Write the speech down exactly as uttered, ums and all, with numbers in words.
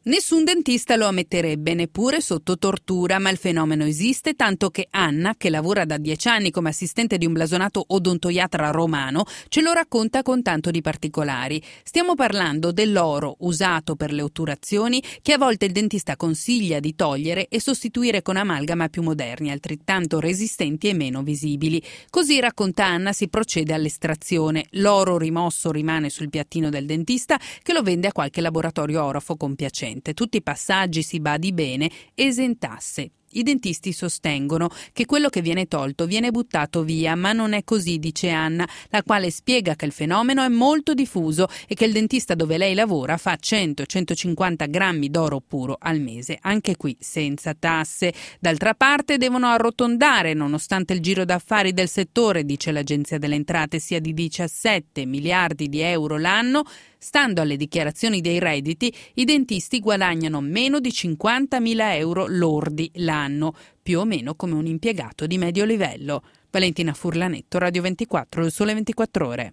Nessun dentista lo ammetterebbe, neppure sotto tortura, ma il fenomeno esiste, tanto che Anna, che lavora da dieci anni come assistente di un blasonato odontoiatra romano, ce lo racconta con tanto di particolari. Stiamo parlando dell'oro usato per le otturazioni, che a volte il dentista consiglia di togliere e sostituire con amalgama più moderni, altrettanto resistenti e meno visibili. Così, racconta Anna, si procede all'estrazione. L'oro rimosso rimane sul piattino del dentista, che lo vende a qualche laboratorio orafo compiacente. Tutti i passaggi, si badi bene, esentasse. I dentisti sostengono che quello che viene tolto viene buttato via, ma non è così, dice Anna, la quale spiega che il fenomeno è molto diffuso e che il dentista dove lei lavora fa cento centocinquanta grammi d'oro puro al mese, anche qui senza tasse. D'altra parte devono arrotondare, nonostante il giro d'affari del settore, dice l'Agenzia delle Entrate, sia di diciassette miliardi di euro l'anno. Stando alle dichiarazioni dei redditi, i dentisti guadagnano meno di cinquantamila euro lordi l'anno, più o meno come un impiegato di medio livello. Valentina Furlanetto, Radio ventiquattro, Il Sole ventiquattro Ore.